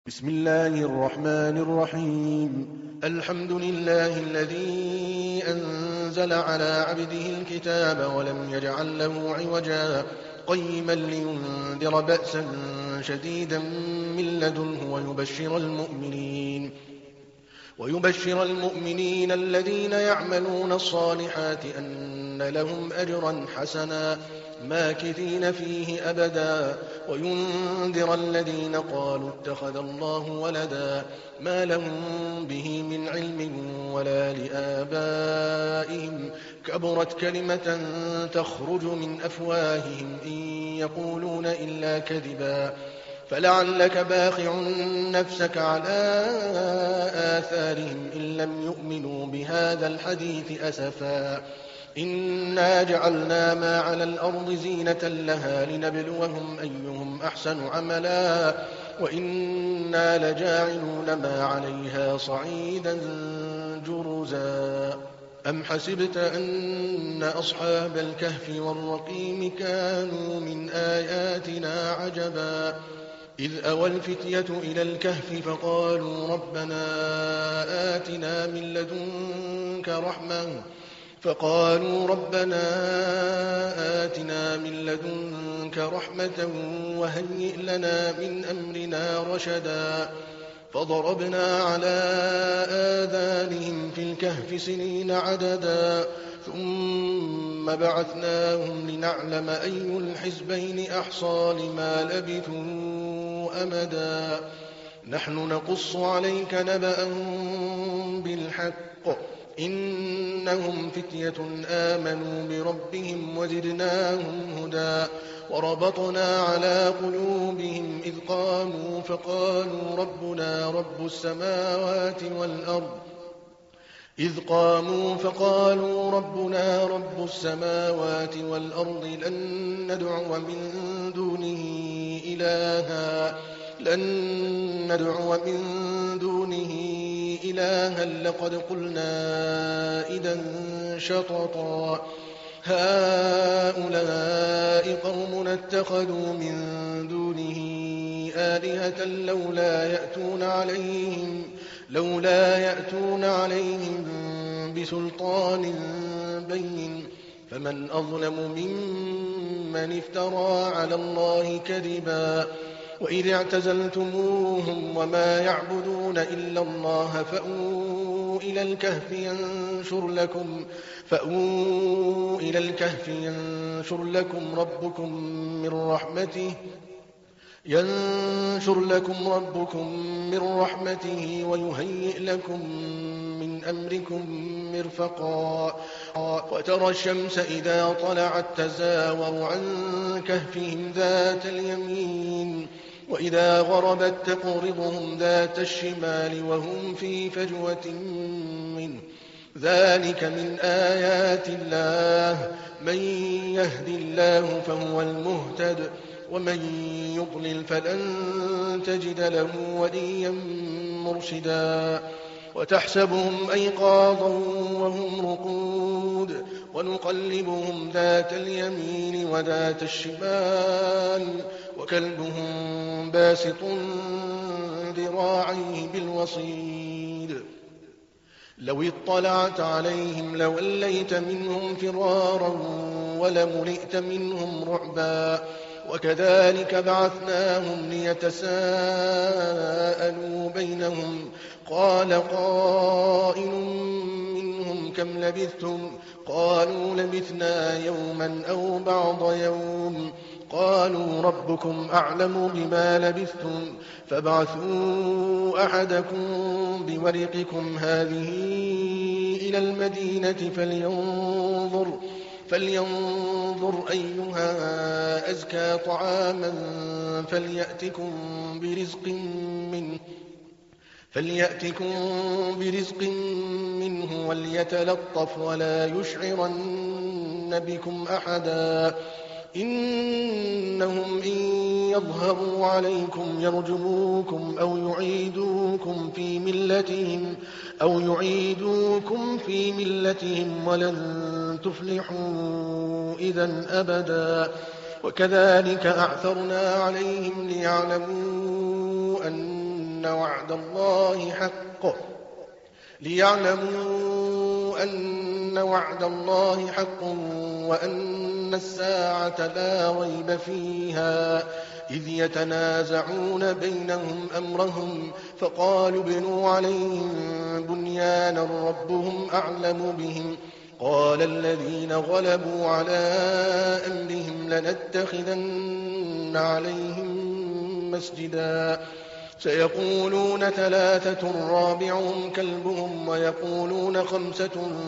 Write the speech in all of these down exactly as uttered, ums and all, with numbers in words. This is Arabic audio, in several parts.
بسم الله الرحمن الرحيم الحمد لله الذي أنزل على عبده الكتاب ولم يجعل له عوجا قيما لينذر بأسا شديدا من لدنه ويبشر المؤمنين ويبشر المؤمنين الذين يعملون الصالحات أن لهم أجرا حسنا ماكثين فيه أبدا وينذر الذين قالوا اتخذ الله ولدا ما لهم به من علم ولا لآبائهم كبرت كلمة تخرج من أفواههم إن يقولون إلا كذبا فلعلك باخع نفسك على آثارهم إن لم يؤمنوا بهذا الحديث أسفا إنا جعلنا ما على الأرض زينة لها لنبلوهم أيهم أحسن عملا وإنا لجاعلون ما عليها صعيدا جرزا أم حسبت أن أصحاب الكهف والرقيم كانوا من آياتنا عجبا إذ أوى الفتية إلى الكهف فقالوا ربنا آتنا من لدنك رحمة فقالوا ربنا آتنا من لدنك رحمة وهيئ لنا من أمرنا رشدا فضربنا على آذانهم في الكهف سنين عددا ثم بعثناهم لنعلم أي الحزبين أحصى لما لبثوا أمدا نحن نقص عليك نبأهم بالحق إنهم فتية آمنوا بربهم وزدناهم هدى وربطنا على قلوبهم إذ قاموا فقالوا ربنا رب السماوات والأرض إذ قاموا فقالوا ربنا رب السماوات والأرض لن ندعو من دونه إلها لن ندعو من دونه إلها لقد قلنا إذا شططا هؤلاء قوم اتخذوا من دونه آلهة لولا يأتون عليهم لولا يأتون عليهم بسلطان بين فمن أظلم ممن افترى على الله كذبا وإذ اعتزلتموهم وما يعبدون إلا الله فأووا إلى الكهف ينشر لكم فأووا إلى الكهف ينشر لكم ربكم من رحمته ينشر لكم ربكم من رحمته ويهيئ لكم من أمركم مرفقا وترى الشمس إذا طلعت تزاور عن كهفهم ذات اليمين وإذا غربت تقرضهم ذات الشمال وهم في فجوة منه ذلك من آيات الله من يهد الله فهو المهتد ومن يضلل فلن تجد له وليا مرشدا وتحسبهم أيقاظا وهم رقود ونقلبهم ذات اليمين وذات الشمال وكلبهم باسط ذراعيه بالوصيد لو اطلعت عليهم لوليت منهم فرارا ولملئت منهم رعبا وكذلك بعثناهم ليتساءلوا بينهم قال قائل منهم كم لبثتم قالوا لبثنا يوما أو بعض يوم قالوا ربكم أعلم بما لبثتم فابعثوا أحدكم بورقكم هذه إلى المدينة فلينظر فلينظر أيها أزكى طعاما فليأتكم برزق منه فليأتكم برزق منه وليتلطف ولا يشعرن بكم أحدا إنهم إن يظهروا عليكم يرجموكم أو يعيدوكم في ملتهم أو يعيدوكم في ملتهم ولن تفلحوا إذا أبدا وكذلك أعثرنا عليهم ليعلموا أن أن وعد الله حق ليعلموا أن وعد الله حق وأن الساعة لا ريب فيها إذ يتنازعون بينهم أمرهم فقالوا ابنوا عليهم بنيانا ربهم أعلم بهم قال الذين غلبوا على أمرهم لنتخذن عليهم مسجدا سيقولون ثلاثة رابعهم كلبهم ويقولون خمسة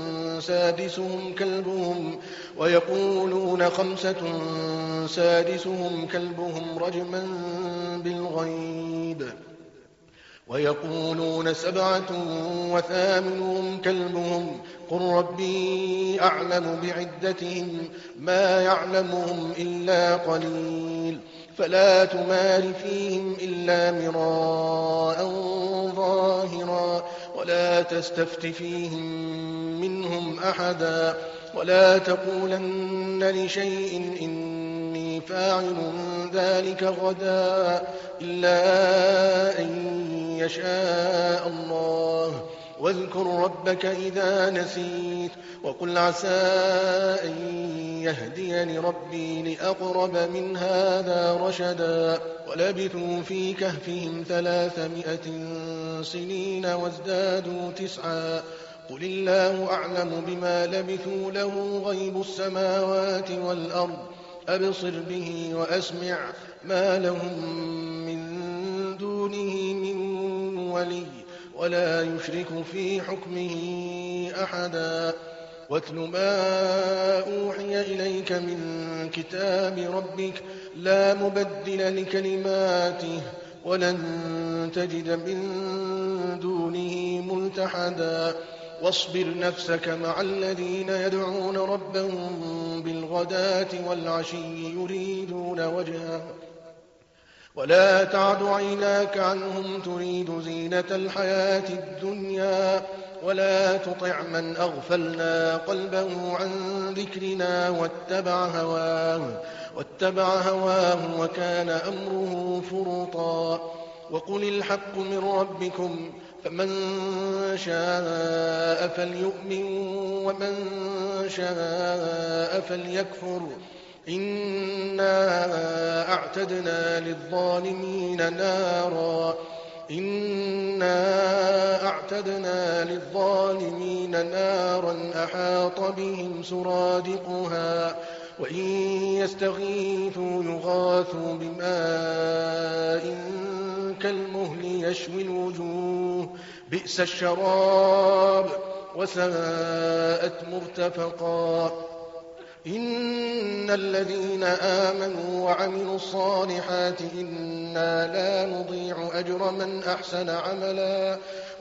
سادسهم كلبهم ويقولون خمسة سادسهم كلبهم رجما بالغيب ويقولون سبعة وثامنهم كلبهم قل ربي أعلم بعدتهم ما يعلمهم إلا قليل فلا تمار فيهم إلا مراء ظاهرا ولا تستفت فيهم منهم أحدا ولا تقولن لشيء إني فاعل ذلك غدا إلا أن يشاء الله واذكر ربك إذا نسيت وقل عسى أن يهديني ربي لأقرب من هذا رشدا ولبثوا في كهفهم ثلاثمائة سنين وازدادوا تسعا قل الله أعلم بما لبثوا له غيب السماوات والأرض أبصر به وأسمع ما لهم من دونه من ولي ولا يشرك في حكمه أحدا واتل ما أوحي إليك من كتاب ربك لا مبدل لكلماته ولن تجد من دونه ملتحدا واصبر نفسك مع الذين يدعون ربهم بالغداة والعشي يريدون وجهه ولا تعد عيناك عنهم تريد زينة الحياة الدنيا ولا تطع من أغفلنا قلبه عن ذكرنا واتبع هواه واتبع هواه وكان أمره فرطا وقل الحق من ربكم فمن شاء فليؤمن ومن شاء فليكفر إنا أعتدنا للظالمين نارا إنا أعتدنا للظالمين نارا أحاط بهم سرادقها وإن يستغيثوا يغاثوا بماء كالمهل يشوي الوجوه بئس الشراب وساءت مرتفقا إن الذين آمنوا وعملوا الصالحات إنا لا نضيع أجر من أحسن عملا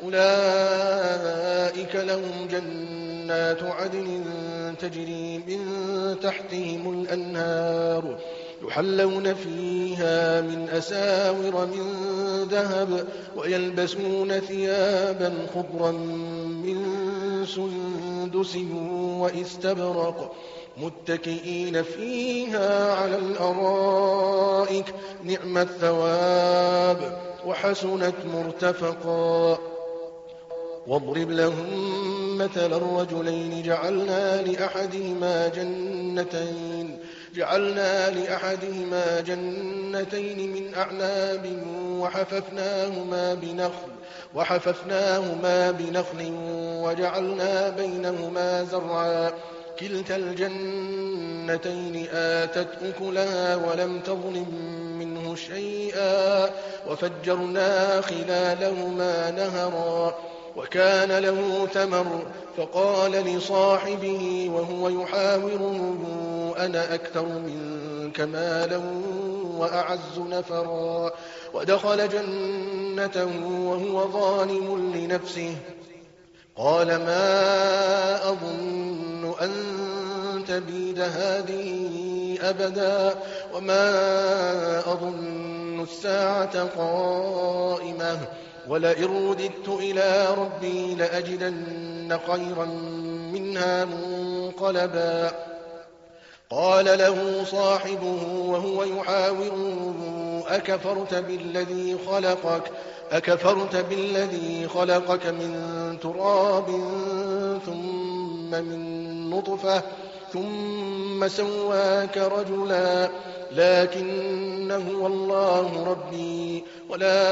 أولئك لهم جنات عدن تجري من تحتهم الأنهار يحلون فيها من أساور من ذهب ويلبسون ثيابا خضرا من سندس واستبرق متكئين فيها على الأرائك نعم الثواب وحسنت مرتفقا واضرب لهم مثل الرجلين جعلنا لأحدهما جنتين جعلنا لأحدهما جنتين من أعناب وحففناهما بنخل وحففناهما بنخل وجعلنا بينهما زرعا كلتا الجنتين آتت أكلها ولم تظلم منه شيئا وفجرنا خلالهما نهرا وكان له ثمر فقال لصاحبه وهو يحاوره أنا أكثر منك مالا وأعز نفرا ودخل جنته وهو ظالم لنفسه قال ما أظن أن تبيد هذه أبدا وما أظن الساعة قائمة ولئن رددت إلى ربي لأجدن خيرا منها منقلبا قال له صاحبه وهو يحاوره أكفرت بالذي خلقك أكفرت بالذي خلقك من تراب ثم من نطفة ثم سواك رجلا لكن هو الله ربي ولا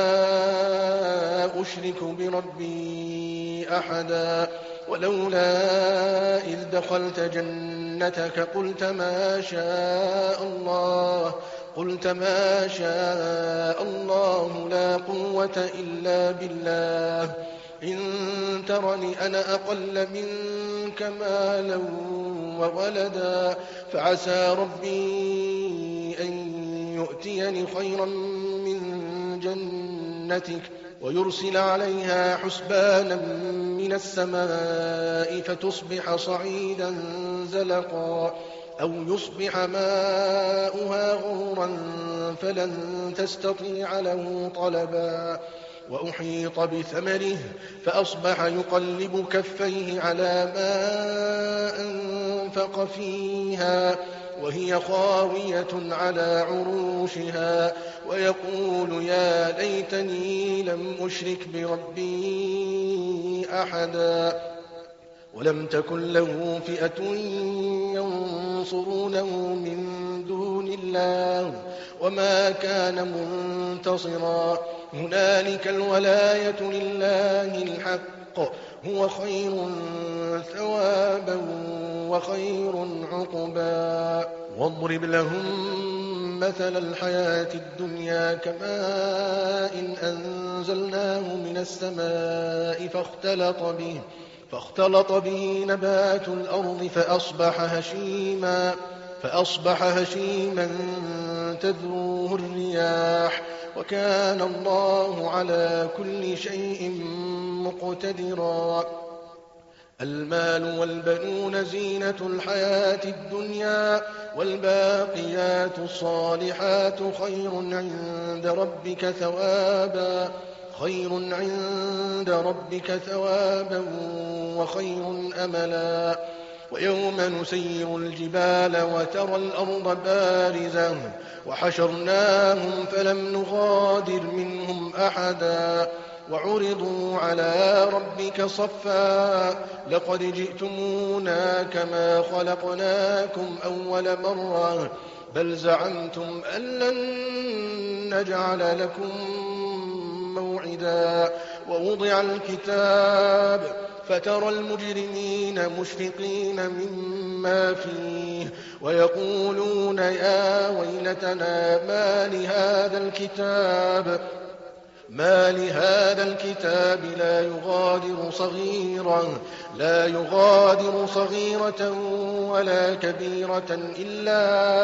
أشرك بربي أحدا ولولا إذ دخلت جنتك قلت ما شاء الله قلت ما شاء الله لا قوة إلا بالله إن ترني أنا أقل منك مالا وولدا فعسى ربي أن يؤتيني خيرا من جنتك ويرسل عليها حسبانا من السماء فتصبح صعيدا زلقا أو يصبح ماؤها غورا فلن تستطيع له طلبا وأحيط بثمره فأصبح يقلب كفيه على ما أنفق فيها وهي خاوية على عروشها ويقول يا ليتني لم أشرك بربي أحدا ولم تكن له فئة ينصرونه من دون الله وما كان منتصرا هنالك الولاية لله الحق هو خير ثوابا وخير عقبا واضرب لهم مثل الحياة الدنيا كماء إن أنزلناه من السماء فاختلط به فاختلط به نبات الأرض فأصبح هشيما فأصبح هشيما تذروه الرياح وكان الله على كل شيء مقتدرا المال والبنون زينة الحياة الدنيا والباقيات الصالحات خير عند ربك ثوابا خير عند ربك ثوابا وخير أملا ويوم نسير الجبال وترى الأرض بارزة وحشرناهم فلم نغادر منهم أحدا وعرضوا على ربك صفا لقد جئتمونا كما خلقناكم أول مرة بل زعمتم أن لن نجعل لكم موعدا ووضع الكتاب فترى المجرمين مشفقين مما فيه ويقولون يا ويلتنا ما لهذا الكتاب ما لهذا الكتاب لا يغادر صغيرة لا يغادر صغيرة ولا كبيرة إلا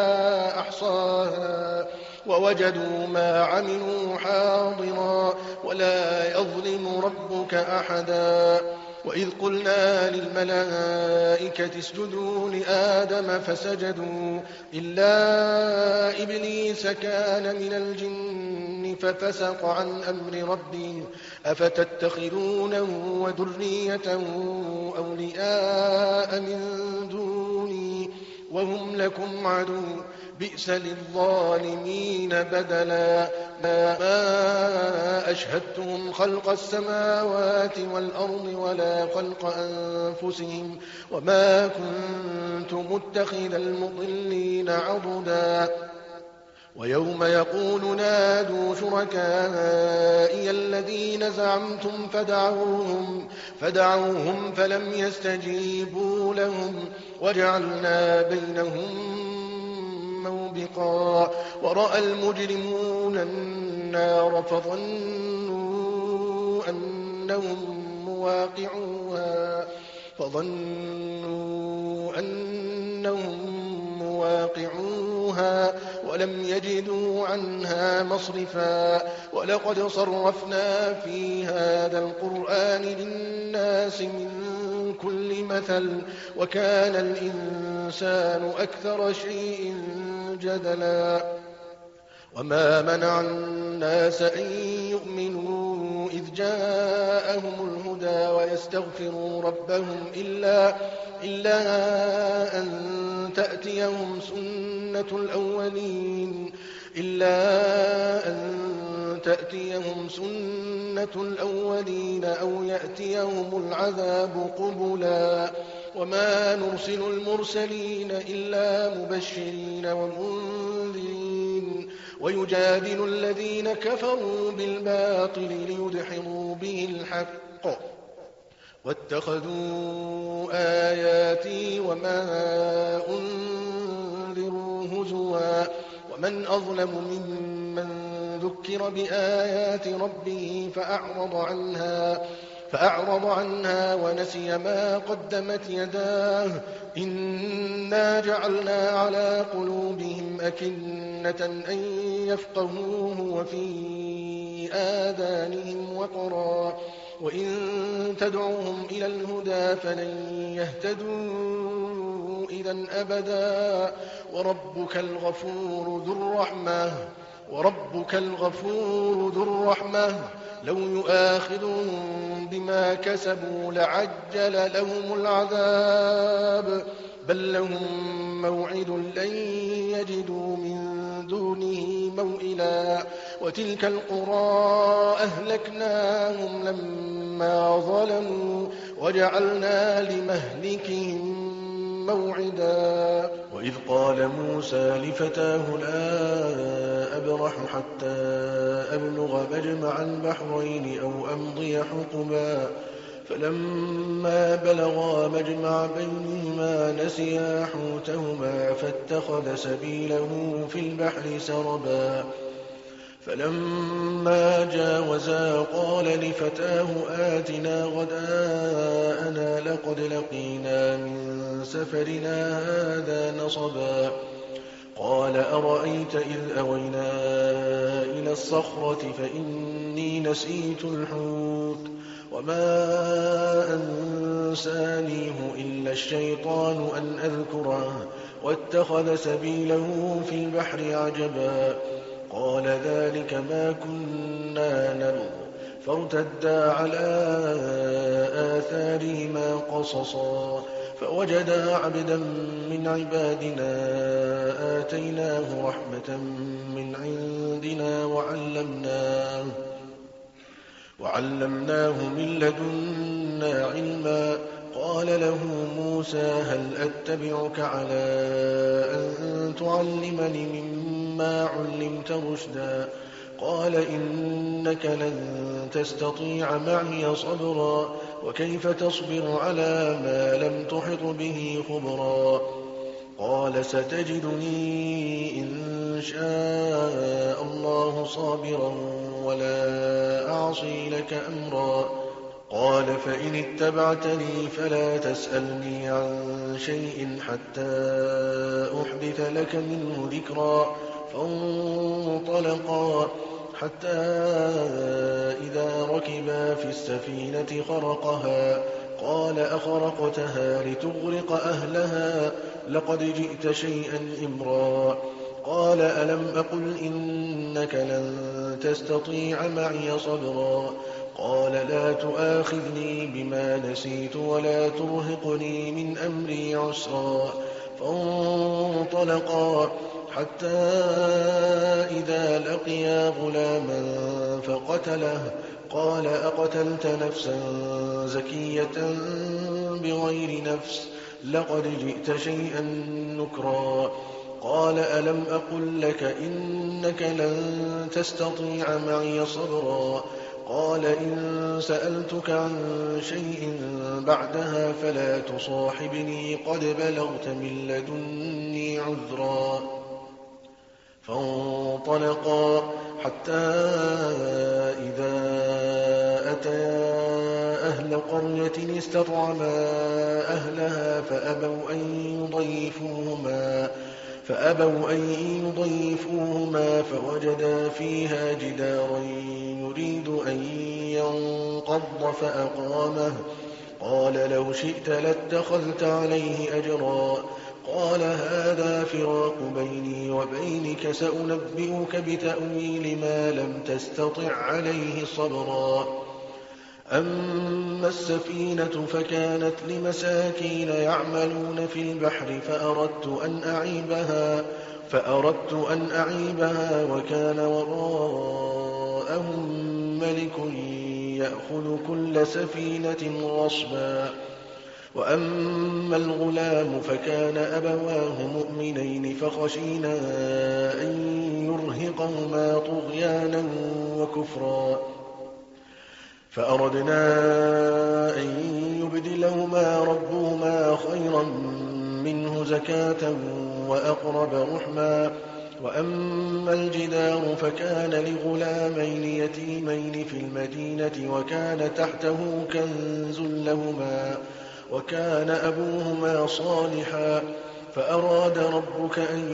أحصاها ووجدوا ما عملوا حاضرا ولا يظلم ربك أحدا وإذ قلنا للملائكة اسجدوا لآدم فسجدوا إلا إبليس كان من الجن ففسق عن أمر ربه أفتتخذونه وذريته أولياء من دوني وهم لكم عدو بئس للظالمين بدلا ما, ما أشهدتهم خلق السماوات والأرض ولا خلق أنفسهم وما كنت متخذ المضلين عضدا ويوم يقول نادوا شركائي الذين زعمتم فدعوهم, فدعوهم فلم يستجيبوا لهم وجعلنا بينهم موبقا ورأى المجرمون النار فظنوا أنهم مواقعوها فظنوا أنهم مواقعوها ولم يجدوا عنها مصرفا ولقد صرفنا في هذا القرآن للناس من كل مثل وكان الإنسان أكثر شيء جدلا وما منع الناس أن يؤمنوا إذ جاءهم الهدى ويستغفروا ربهم إلا, إلا أن تأتيهم سنة الأولين إلا أن تأتيهم سنة الأولين أو يأتيهم العذاب قبلا وما نرسل المرسلين إلا مبشرين ومنذرين ويجادل الذين كفروا بالباطل ليدحضوا به الحق واتخذوا آياتي وما أنذروا هزوا ومن أظلم ممن ذكر بآيات ربه فأعرض عنها فأعرض عنها ونسي ما قدمت يداه إنا جعلنا على قلوبهم أكنة أن يفقهوه وفي آذانهم وقرا وإن تدعوهم إلى الهدى فلن يهتدوا إذا أبدا وربك الغفور ذو الرحمة وربك الغفور ذو الرحمة لو يؤاخذهم بما كسبوا لعجل لهم العذاب بل لهم موعد لن يجدوا من دونه موئلا وتلك القرى أهلكناهم لما ظلموا وجعلنا لمهلكهم موعدا وإذ قال موسى لفتاه لا أبرح حتى أبلغ مجمع البحرين أو أمضي حقبا فلما بلغا مجمع بينهما نسيا حوتهما فاتخذ سبيله في البحر سربا فلما جاوزا قال لفتاه آتنا غداءنا لقد لقينا من سفرنا هذا نصبا قال أرأيت إذ أوينا إلى الصخرة فإني نسيت الحوت وما أنسانيه إلا الشيطان أن أذكره واتخذ سبيله في البحر عجبا قال ذلك ما كنا نبغ فارتدا على آثارهما قصصا فوجدا عبدا من عبادنا آتيناه رحمة من عندنا وعلمناه وعلمناه من لدنا علما قال له موسى هل أتبعك على أن تعلمني مما علمت رشدا قال إنك لن تستطيع معي صبرا وكيف تصبر على ما لم تحط به خبرا قال ستجدني إن شاء الله صابرا ولا أعصي لك أمرا قال فإن اتبعتني فلا تسألني عن شيء حتى أحدث لك منه ذكرا فانطلقا حتى إذا ركبا في السفينة خرقها قال أخرقتها لتغرق أهلها لقد جئت شيئا إمرا قال ألم أقل إنك لن تستطيع معي صبرا قال لا تؤاخذني بما نسيت ولا ترهقني من أمري عسرا فانطلقا حتى إذا لقيا غلاما فقتله قال أقتلت نفسا زكية بغير نفس لقد جئت شيئا نكرا قال ألم أقل لك إنك لن تستطيع معي صبرا قال إن سألتك عن شيء بعدها فلا تصاحبني قد بلغت من لدني عذرا فانطلقا حتى إذا أتيا أهل قرية استطعما أهلها فأبوا أن يضيفوهما فأبوا أن يضيفوهما فوجدا فيها جدارا يريد أن ينقض فأقامه قال لو شئت لاتخذت عليه أجرا قال هذا فراق بيني وبينك سأنبئك بتأويل ما لم تستطع عليه صبرا أما السفينة فكانت لمساكين يعملون في البحر فأردت أن أعيبها فأردت أن أعيبها وكان وراءهم ملك يأخذ كل سفينة غصبا. وأما الغلام فكان أبواه مؤمنين فخشينا أن يرهقهما طغيانا وكفرا فأردنا أن يبدلهما ربهما خيرا منه زكاة وأقرب رحما. وأما الجدار فكان لغلامين يتيمين في المدينة وكان تحته كنز لهما وكان أبوهما صالحا فأراد ربك أن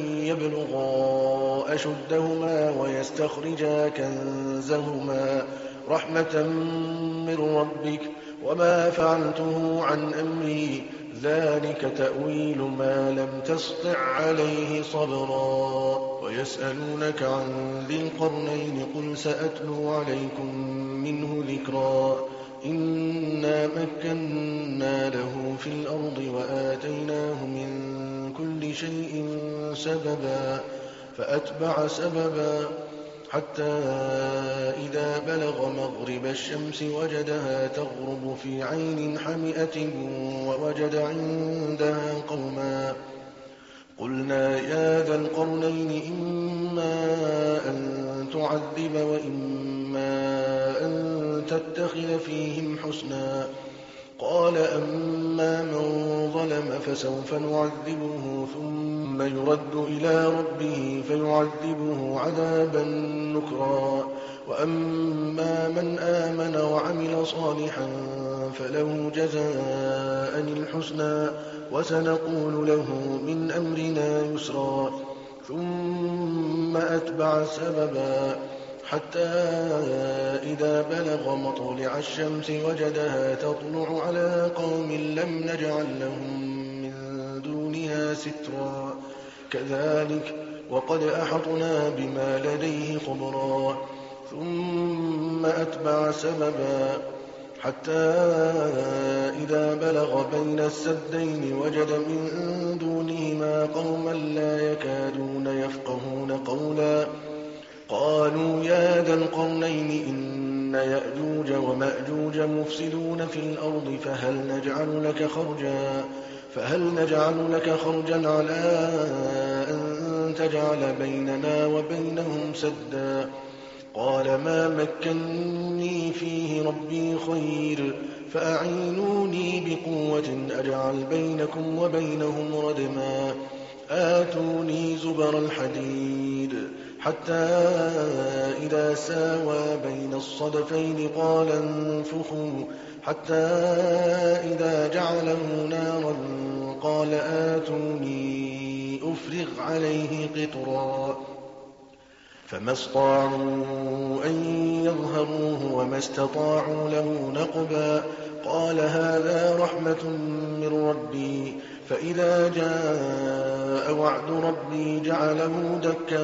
يبلغا أشدهما ويستخرجا كنزهما رحمة من ربك وما فعلته عن أمري ذلك تأويل ما لم تسطع عليه صبرا. ويسألونك عن ذي القرنين قل سأتلو عليكم منه ذكرا. إنا مكنا له في الأرض وآتيناه من كل شيء سببا فأتبع سببا حتى إذا بلغ مغرب الشمس وجدها تغرب في عين حمئة ووجد عندها قوما قلنا يا ذا القرنين إما أن تعذب وإما أن تتخذ فيهم حسنا. قال أما من ظلم فسوف نعذبه ثم يرد إلى ربه فيعذبه عذابا نكرا. وأما من آمن وعمل صالحا فله جزاء الحسنى وسنقول له من أمرنا يسرا. ثم أتبع سببا حتى إذا بلغ مطلع الشمس وجدها تطلع على قوم لم نجعل لهم من دونها سترا. كذلك وقد أحطنا بما لديه خبرا. ثم أتبع سببا حتى إذا بلغ بين السدين وجد من دونهما قوما لا يكادون يفقهون قولا قالوا يا ذا القرنين إن يأجوج ومأجوج مفسدون في الأرض فهل نجعل لك خرجا فهل نجعل لك خرجا على أن تجعل بيننا وبينهم سدا. قال ما مكني فيه ربي خير فأعينوني بقوة أجعل بينكم وبينهم ردما. آتوني زبر الحديد حتى إذا ساوى بين الصدفين قال انفخوا حتى إذا جعله نارا قال آتوني أفرغ عليه قطرا. فما استطاعوا أن يظهروه وما استطاعوا له نقبا. قال هذا رحمة من ربي فإذا جاء وعد ربي جعله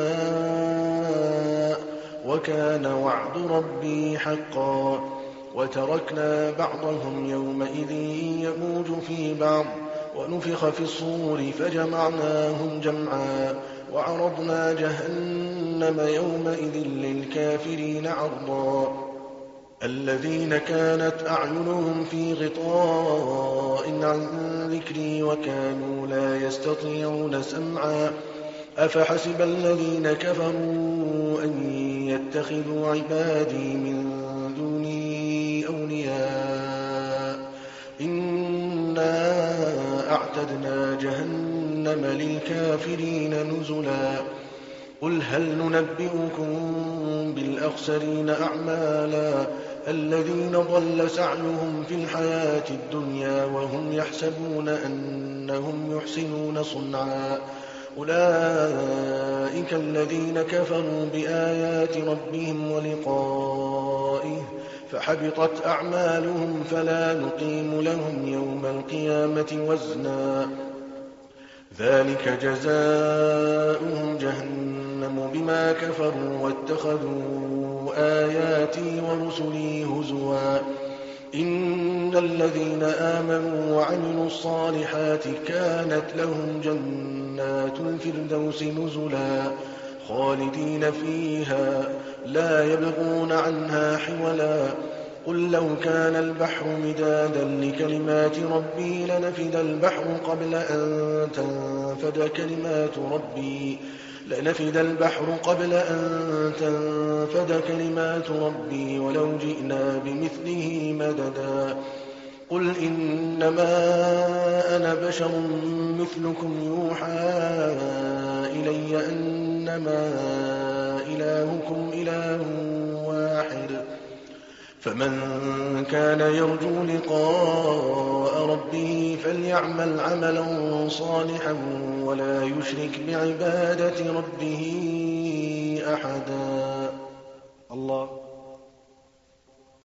دكاء وكان وعد ربي حقا. وتركنا بعضهم يومئذ يموج في بعض ونفخ في الصور فجمعناهم جمعا وعرضنا جهنم يومئذ للكافرين عرضا. الذين كانت أعينهم في غطاء عن ذكري وكانوا لا يستطيعون سمعا. أفحسب الذين كفروا أن يتخذوا عبادي من دوني أولياء إنا أعتدنا جهنم للكافرين نزلا. قل هل ننبئكم بالأخسرين أعمالا الذين ضل سعيهم في الحياة الدنيا وهم يحسبون أنهم يحسنون صنعا. أولئك الذين كفروا بآيات ربهم ولقائه فحبطت أعمالهم فلا نقيم لهم يوم القيامة وزنا. ذلك جزاؤهم جهنم بما كفروا واتخذوا آياتي ورسلي هزوا. إن الذين آمنوا وعملوا الصالحات كانت لهم جنات الفردوس نزلا خالدين فيها لا يبغون عنها حولا قل لو كان البحر مدادا لكلمات ربي لنفد البحر قبل أن تنفد كلمات ربي لنفد البحر قبل أن تنفد كلمات ربي ولو جئنا بمثله مددا قل إنما أنا بشر مثلكم يوحى إلي أنما إلهكم إله واحد فمن كان يرجو لقاء ربه فليعمل عملا صالحا ولا يشرك بعبادة ربه أحدا. الله